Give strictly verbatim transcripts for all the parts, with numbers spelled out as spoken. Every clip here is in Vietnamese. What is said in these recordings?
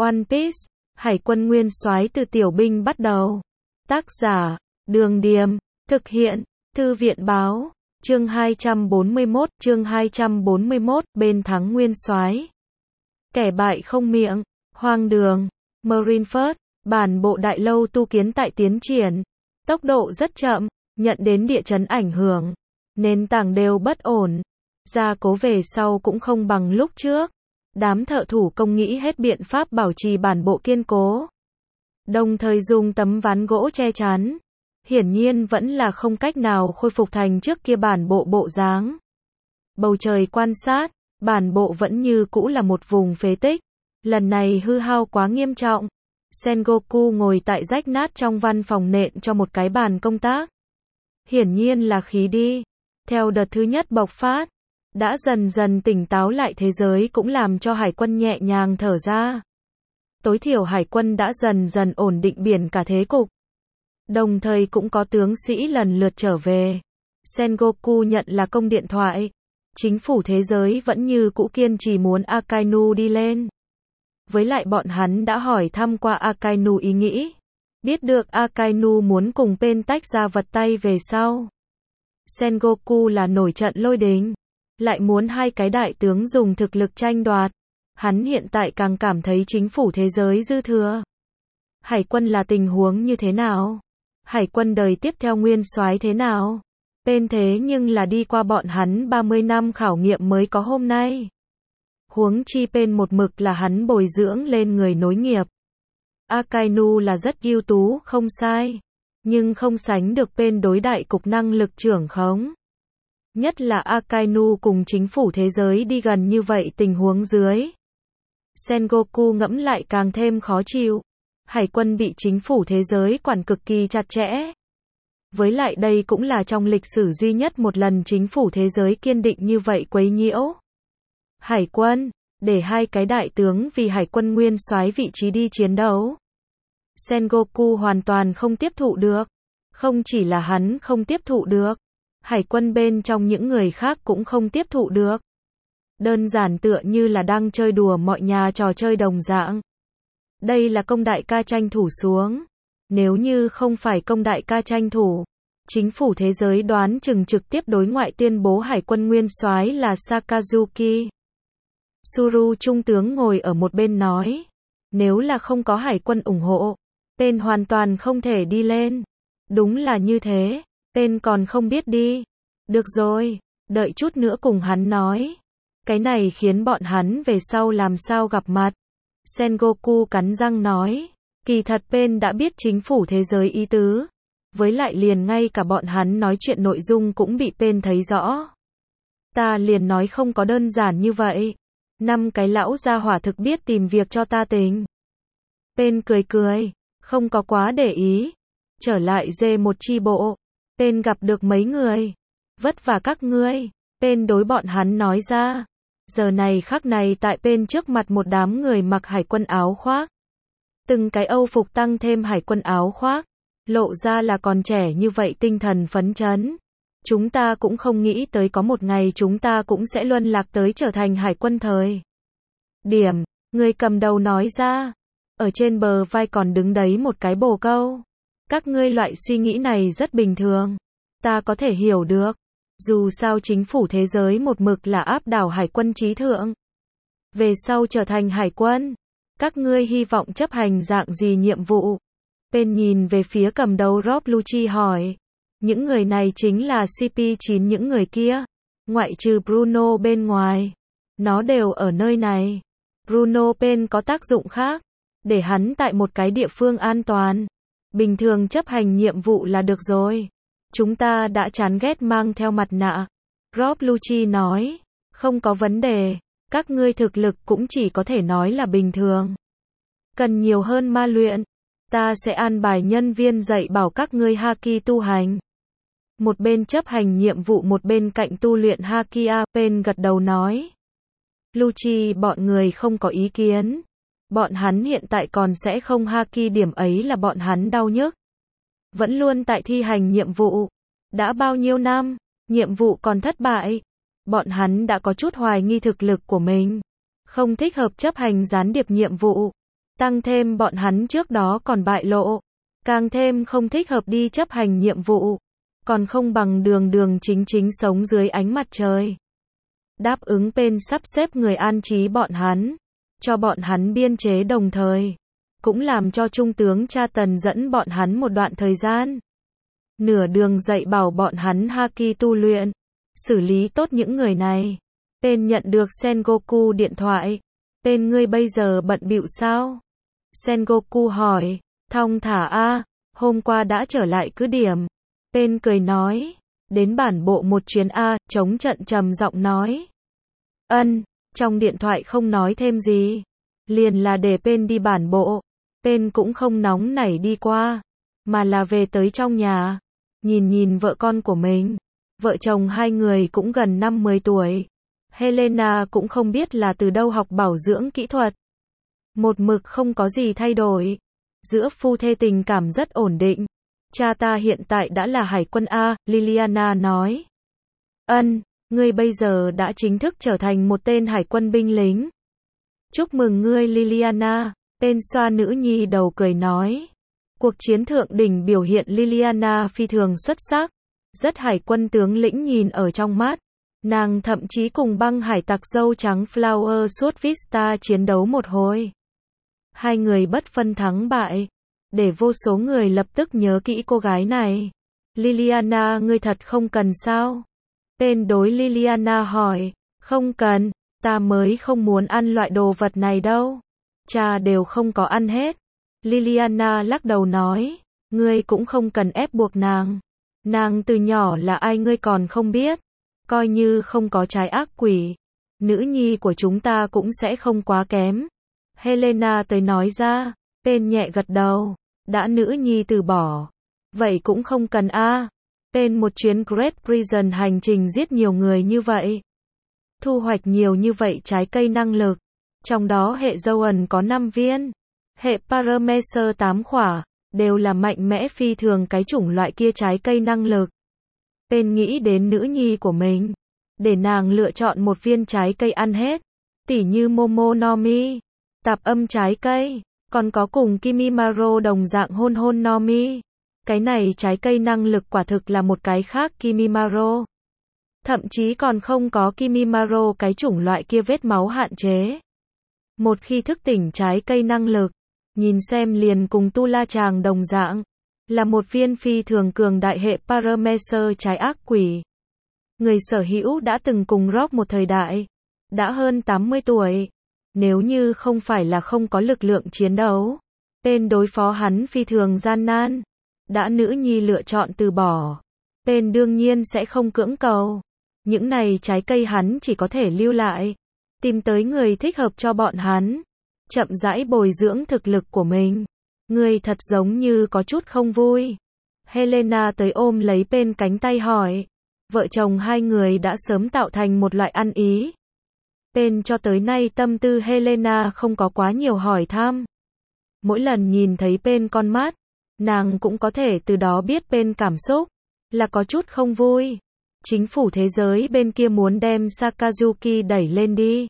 One Piece, Hải quân nguyên soái từ tiểu binh bắt đầu. Tác giả, Đường Điềm, thực hiện, Thư viện Báo, chương hai trăm bốn mươi mốt, chương hai trăm bốn mươi mốt, bên thắng nguyên soái. Kẻ bại không miệng, hoang đường, Marineford, bản bộ đại lâu tu kiến tại tiến triển. Tốc độ rất chậm, nhận đến địa chấn ảnh hưởng. Nền tảng đều bất ổn. Gia cố về sau cũng không bằng lúc trước. Đám thợ thủ công nghĩ hết biện pháp bảo trì bản bộ kiên cố. Đồng thời dùng tấm ván gỗ che chắn. Hiển nhiên vẫn là không cách nào khôi phục thành trước kia bản bộ bộ dáng. Bầu trời quan sát, bản bộ vẫn như cũ là một vùng phế tích. Lần này hư hao quá nghiêm trọng. Sengoku ngồi tại rách nát trong văn phòng nện cho một cái bàn công tác. Hiển nhiên là khí đi. Theo đợt thứ nhất bộc phát, đã dần dần tỉnh táo lại thế giới cũng làm cho hải quân nhẹ nhàng thở ra. Tối thiểu hải quân đã dần dần ổn định biển cả thế cục. Đồng thời cũng có tướng sĩ lần lượt trở về. Sengoku nhận là công điện thoại. Chính phủ thế giới vẫn như cũ kiên trì muốn Akainu đi lên. Với lại bọn hắn đã hỏi thăm qua Akainu ý nghĩ. Biết được Akainu muốn cùng Pain tách ra vật tay về sau. Sengoku là nổi trận lôi đình. Lại muốn hai cái đại tướng dùng thực lực tranh đoạt. Hắn hiện tại càng cảm thấy chính phủ thế giới dư thừa. Hải quân là tình huống như thế nào? Hải quân đời tiếp theo nguyên soái thế nào? Pain thế nhưng là đi qua bọn hắn ba mươi năm khảo nghiệm mới có hôm nay. Huống chi Pain một mực là hắn bồi dưỡng lên người nối nghiệp. Akainu là rất ưu tú, không sai. Nhưng không sánh được Pain đối đại cục năng lực trưởng khống. Nhất là Akainu cùng chính phủ thế giới đi gần như vậy tình huống dưới. Sengoku ngẫm lại càng thêm khó chịu. Hải quân bị chính phủ thế giới quản cực kỳ chặt chẽ. Với lại đây cũng là trong lịch sử duy nhất một lần chính phủ thế giới kiên định như vậy quấy nhiễu. Hải quân, để hai cái đại tướng vì hải quân nguyên soái vị trí đi chiến đấu. Sengoku hoàn toàn không tiếp thụ được. Không chỉ là hắn không tiếp thụ được. Hải quân bên trong những người khác cũng không tiếp thụ được. Đơn giản tựa như là đang chơi đùa mọi nhà trò chơi đồng dạng. Đây là công đại ca tranh thủ xuống. Nếu như không phải công đại ca tranh thủ, chính phủ thế giới đoán chừng trực tiếp đối ngoại tuyên bố hải quân nguyên soái là Sakazuki. Suru trung tướng ngồi ở một bên nói. Nếu là không có hải quân ủng hộ, Pain hoàn toàn không thể đi lên. Đúng là như thế. Pain còn không biết đi. Được rồi, đợi chút nữa cùng hắn nói. Cái này khiến bọn hắn về sau làm sao gặp mặt. Sengoku cắn răng nói. Kỳ thật Pain đã biết chính phủ thế giới ý tứ. Với lại liền ngay cả bọn hắn nói chuyện nội dung cũng bị Pain thấy rõ. Ta liền nói không có đơn giản như vậy. Năm cái lão gia hỏa thực biết tìm việc cho ta tình. Pain cười cười, không có quá để ý. Trở lại dê một chi bộ. Pain gặp được mấy người. Vất vả các ngươi. Pain đối bọn hắn nói ra. Giờ này khắc này tại Pain trước mặt một đám người mặc hải quân áo khoác. Từng cái âu phục tăng thêm hải quân áo khoác. Lộ ra là còn trẻ như vậy tinh thần phấn chấn. Chúng ta cũng không nghĩ tới có một ngày chúng ta cũng sẽ luân lạc tới trở thành hải quân thời. Điểm, người cầm đầu nói ra. Ở trên bờ vai còn đứng đấy một cái bồ câu. Các ngươi loại suy nghĩ này rất bình thường. Ta có thể hiểu được. Dù sao chính phủ thế giới một mực là áp đảo hải quân trí thượng. Về sau trở thành hải quân. Các ngươi hy vọng chấp hành dạng gì nhiệm vụ? Pain nhìn về phía cầm đầu Rob Lucci hỏi. Những người này chính là C P chín những người kia. Ngoại trừ Bruno bên ngoài. Nó đều ở nơi này. Bruno Pain có tác dụng khác. Để hắn tại một cái địa phương an toàn. Bình thường chấp hành nhiệm vụ là được rồi. Chúng ta đã chán ghét mang theo mặt nạ. Rob Lucci nói. Không có vấn đề. Các ngươi thực lực cũng chỉ có thể nói là bình thường. Cần nhiều hơn ma luyện. Ta sẽ an bài nhân viên dạy bảo các ngươi haki tu hành. Một bên chấp hành nhiệm vụ một bên cạnh tu luyện haki. Pain gật đầu nói. Lucci bọn người không có ý kiến. Bọn hắn hiện tại còn sẽ không haki, điểm ấy là bọn hắn đau nhức. Vẫn luôn tại thi hành nhiệm vụ. Đã bao nhiêu năm, nhiệm vụ còn thất bại. Bọn hắn đã có chút hoài nghi thực lực của mình. Không thích hợp chấp hành gián điệp nhiệm vụ. Tăng thêm bọn hắn trước đó còn bại lộ, càng thêm không thích hợp đi chấp hành nhiệm vụ, còn không bằng đường đường chính chính sống dưới ánh mặt trời. Đáp ứng bên sắp xếp người an trí bọn hắn, cho bọn hắn biên chế đồng thời, cũng làm cho trung tướng Cha Tần dẫn bọn hắn một đoạn thời gian. Nửa đường dạy bảo bọn hắn haki tu luyện, xử lý tốt những người này. Bên nhận được Sengoku điện thoại, bên ngươi bây giờ bận bịu sao? Sengoku hỏi, thong thả a, hôm qua đã trở lại cứ điểm. Bên cười nói, đến bản bộ một chuyến a, chống trận trầm giọng nói. Ân, trong điện thoại không nói thêm gì, liền là để bên đi bản bộ. Bên cũng không nóng nảy đi qua, mà là về tới trong nhà, nhìn nhìn vợ con của mình. Vợ chồng hai người cũng gần năm mươi tuổi. Helena cũng không biết là từ đâu học bảo dưỡng kỹ thuật. Một mực không có gì thay đổi. Giữa phu thê tình cảm rất ổn định. Cha ta hiện tại đã là hải quân A, Liliana nói. Ân, ngươi bây giờ đã chính thức trở thành một tên hải quân binh lính. Chúc mừng ngươi Liliana, bên xoa nữ nhi đầu cười nói. Cuộc chiến thượng đỉnh biểu hiện Liliana phi thường xuất sắc. Rất hải quân tướng lĩnh nhìn ở trong mắt. Nàng thậm chí cùng băng hải tặc dâu trắng Flower suốt Vista chiến đấu một hồi. Hai người bất phân thắng bại, để vô số người lập tức nhớ kỹ cô gái này. Liliana, ngươi thật không cần sao? Bên đối Liliana hỏi, không cần, ta mới không muốn ăn loại đồ vật này đâu. Cha đều không có ăn hết. Liliana lắc đầu nói, ngươi cũng không cần ép buộc nàng. Nàng từ nhỏ là ai ngươi còn không biết. Coi như không có trái ác quỷ, nữ nhi của chúng ta cũng sẽ không quá kém. Helena tới nói ra, bên nhẹ gật đầu, đã nữ nhi từ bỏ. Vậy cũng không cần a. Bên một chuyến Great Prison hành trình giết nhiều người như vậy. Thu hoạch nhiều như vậy trái cây năng lực. Trong đó hệ Zoan có năm viên. Hệ Paramecer tám khỏa, đều là mạnh mẽ phi thường cái chủng loại kia trái cây năng lực. Bên nghĩ đến nữ nhi của mình, để nàng lựa chọn một viên trái cây ăn hết, tỉ như Momonomi, tạp âm trái cây, còn có cùng Kimimaro đồng dạng hôn hôn Nomi. Cái này trái cây năng lực quả thực là một cái khác Kimimaro. Thậm chí còn không có Kimimaro cái chủng loại kia vết máu hạn chế. Một khi thức tỉnh trái cây năng lực, nhìn xem liền cùng Tu La Chàng đồng dạng. Là một viên phi thường cường đại hệ Paramecer trái ác quỷ. Người sở hữu đã từng cùng Rock một thời đại. Đã hơn tám mươi tuổi. Nếu như không phải là không có lực lượng chiến đấu. Bên đối phó hắn phi thường gian nan. Đã nữ nhi lựa chọn từ bỏ. Bên đương nhiên sẽ không cưỡng cầu. Những này trái cây hắn chỉ có thể lưu lại. Tìm tới người thích hợp cho bọn hắn. Chậm rãi bồi dưỡng thực lực của mình. Ngươi thật giống như có chút không vui. Helena tới ôm lấy bên cánh tay hỏi. Vợ chồng hai người đã sớm tạo thành một loại ăn ý. Bên cho tới nay tâm tư Helena không có quá nhiều hỏi thăm. Mỗi lần nhìn thấy bên con mắt, nàng cũng có thể từ đó biết bên cảm xúc, là có chút không vui. Chính phủ thế giới bên kia muốn đem Sakazuki đẩy lên đi.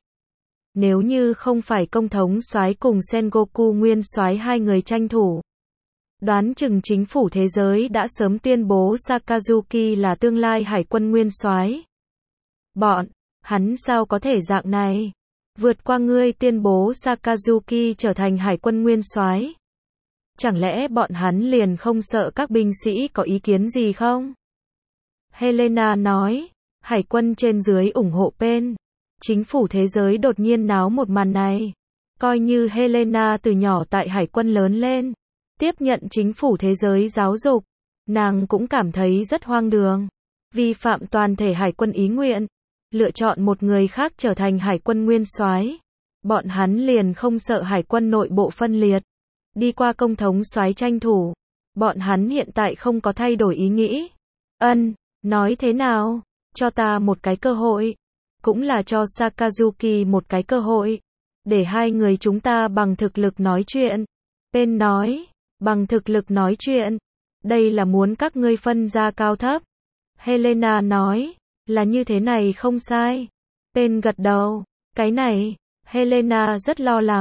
Nếu như không phải công thống soái cùng Sengoku nguyên soái hai người tranh thủ, đoán chừng chính phủ thế giới đã sớm tuyên bố Sakazuki là tương lai hải quân nguyên soái. Bọn, hắn sao có thể dạng này? Vượt qua ngươi tuyên bố Sakazuki trở thành hải quân nguyên soái. Chẳng lẽ bọn hắn liền không sợ các binh sĩ có ý kiến gì không? Helena nói, hải quân trên dưới ủng hộ bên. Chính phủ thế giới đột nhiên náo một màn này. Coi như Helena từ nhỏ tại hải quân lớn lên, tiếp nhận chính phủ thế giới giáo dục, nàng cũng cảm thấy rất hoang đường. Vi phạm toàn thể hải quân ý nguyện, lựa chọn một người khác trở thành hải quân nguyên soái. Bọn hắn liền không sợ hải quân nội bộ phân liệt. Đi qua công thống soái tranh thủ. Bọn hắn hiện tại không có thay đổi ý nghĩ. Ân, nói thế nào? Cho ta một cái cơ hội. Cũng là cho Sakazuki một cái cơ hội. Để hai người chúng ta bằng thực lực nói chuyện. Bên nói, bằng thực lực nói chuyện. Đây là muốn các ngươi phân ra cao thấp. Helena nói, là như thế này không sai. Bên gật đầu, cái này, Helena rất lo lắng.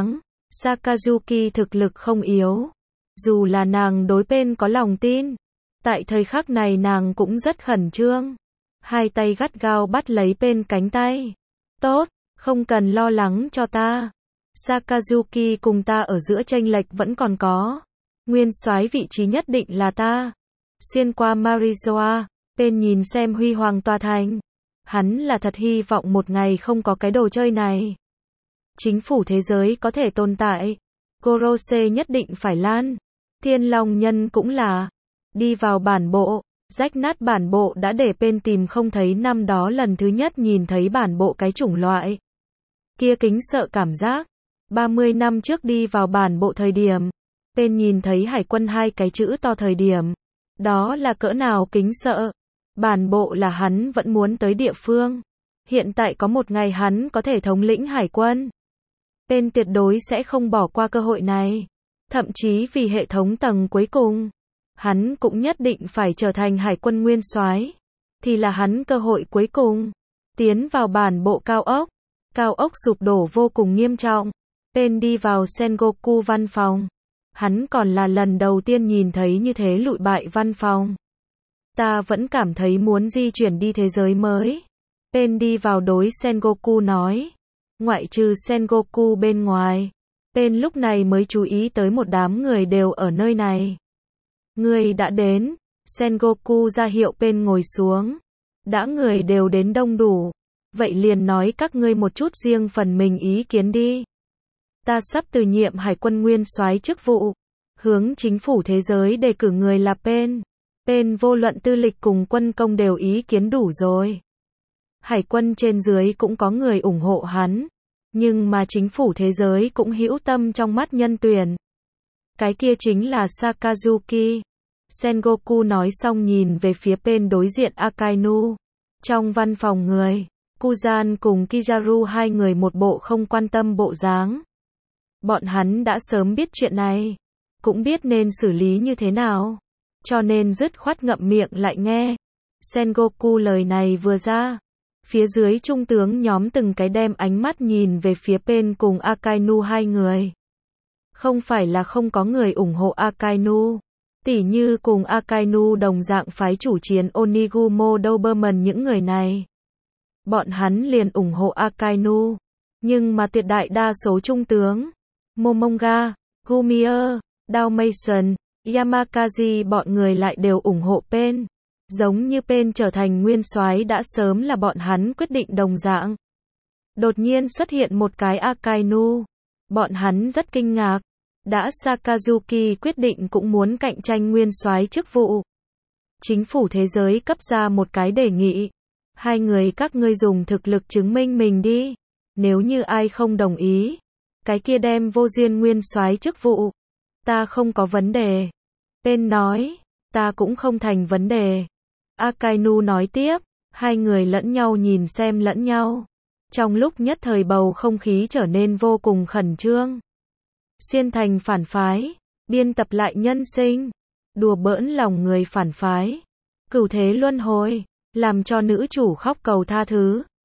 Sakazuki thực lực không yếu. Dù là nàng đối Pain có lòng tin, tại thời khắc này nàng cũng rất khẩn trương. Hai tay gắt gao bắt lấy Pain cánh tay. Tốt, không cần lo lắng cho ta. Sakazuki cùng ta ở giữa chênh lệch vẫn còn có. Nguyên soái vị trí nhất định là ta. Xuyên qua Marizoa, Pain nhìn xem huy hoàng tòa thành. Hắn là thật hy vọng một ngày không có cái đồ chơi này. Chính phủ thế giới có thể tồn tại. Gorose nhất định phải lan. Thiên Long Nhân cũng là. Đi vào bản bộ. Rách nát bản bộ đã để Pain tìm không thấy năm đó lần thứ nhất nhìn thấy bản bộ cái chủng loại. Kia kính sợ cảm giác. ba mươi năm trước đi vào bản bộ thời điểm. Pain nhìn thấy hải quân hai cái chữ to thời điểm. Đó là cỡ nào kính sợ. Bản bộ là hắn vẫn muốn tới địa phương. Hiện tại có một ngày hắn có thể thống lĩnh hải quân. Pain tuyệt đối sẽ không bỏ qua cơ hội này. Thậm chí vì hệ thống tầng cuối cùng, hắn cũng nhất định phải trở thành hải quân nguyên soái. Thì là hắn cơ hội cuối cùng. Tiến vào bản bộ cao ốc. Cao ốc sụp đổ vô cùng nghiêm trọng. Pain đi vào Sengoku văn phòng. Hắn còn là lần đầu tiên nhìn thấy như thế lụi bại văn phòng. Ta vẫn cảm thấy muốn di chuyển đi thế giới mới. Pain đi vào đối Sengoku nói. Ngoại trừ Sengoku bên ngoài. Pain lúc này mới chú ý tới một đám người đều ở nơi này. Người đã đến. Sengoku ra hiệu Pain ngồi xuống. Đã người đều đến đông đủ. Vậy liền nói các ngươi một chút riêng phần mình ý kiến đi. Ta sắp từ nhiệm hải quân nguyên soái chức vụ. Hướng chính phủ thế giới đề cử người là Pain. Pain vô luận tư lịch cùng quân công đều ý kiến đủ rồi. Hải quân trên dưới cũng có người ủng hộ hắn. Nhưng mà chính phủ thế giới cũng hữu tâm trong mắt nhân tuyển. Cái kia chính là Sakazuki. Sengoku nói xong nhìn về phía Pain đối diện Akainu. Trong văn phòng người, Kuzan cùng Kizaru hai người một bộ không quan tâm bộ dáng. Bọn hắn đã sớm biết chuyện này. Cũng biết nên xử lý như thế nào. Cho nên dứt khoát ngậm miệng lại nghe. Sengoku lời này vừa ra. Phía dưới trung tướng nhóm từng cái đem ánh mắt nhìn về phía Pain cùng Akainu hai người. Không phải là không có người ủng hộ Akainu. Tỉ như cùng Akainu đồng dạng phái chủ chiến Onigumo Doberman những người này. Bọn hắn liền ủng hộ Akainu. Nhưng mà tuyệt đại đa số trung tướng. Momonga, Gumier, Dalmatian, Yamakazi bọn người lại đều ủng hộ Pain. Giống như Pain trở thành nguyên soái đã sớm là bọn hắn quyết định đồng dạng. Đột nhiên xuất hiện một cái Akainu. Bọn hắn rất kinh ngạc. Đã Sakazuki quyết định cũng muốn cạnh tranh nguyên soái chức vụ. Chính phủ thế giới cấp ra một cái đề nghị. Hai người các ngươi dùng thực lực chứng minh mình đi. Nếu như ai không đồng ý, cái kia đem vô duyên nguyên soái chức vụ. Ta không có vấn đề. Pain nói, ta cũng không thành vấn đề. Akainu nói tiếp, hai người lẫn nhau nhìn xem lẫn nhau. Trong lúc nhất thời bầu không khí trở nên vô cùng khẩn trương. Xuyên thành phản phái, biên tập lại nhân sinh, đùa bỡn lòng người phản phái, cửu thế luân hồi, làm cho nữ chủ khóc cầu tha thứ.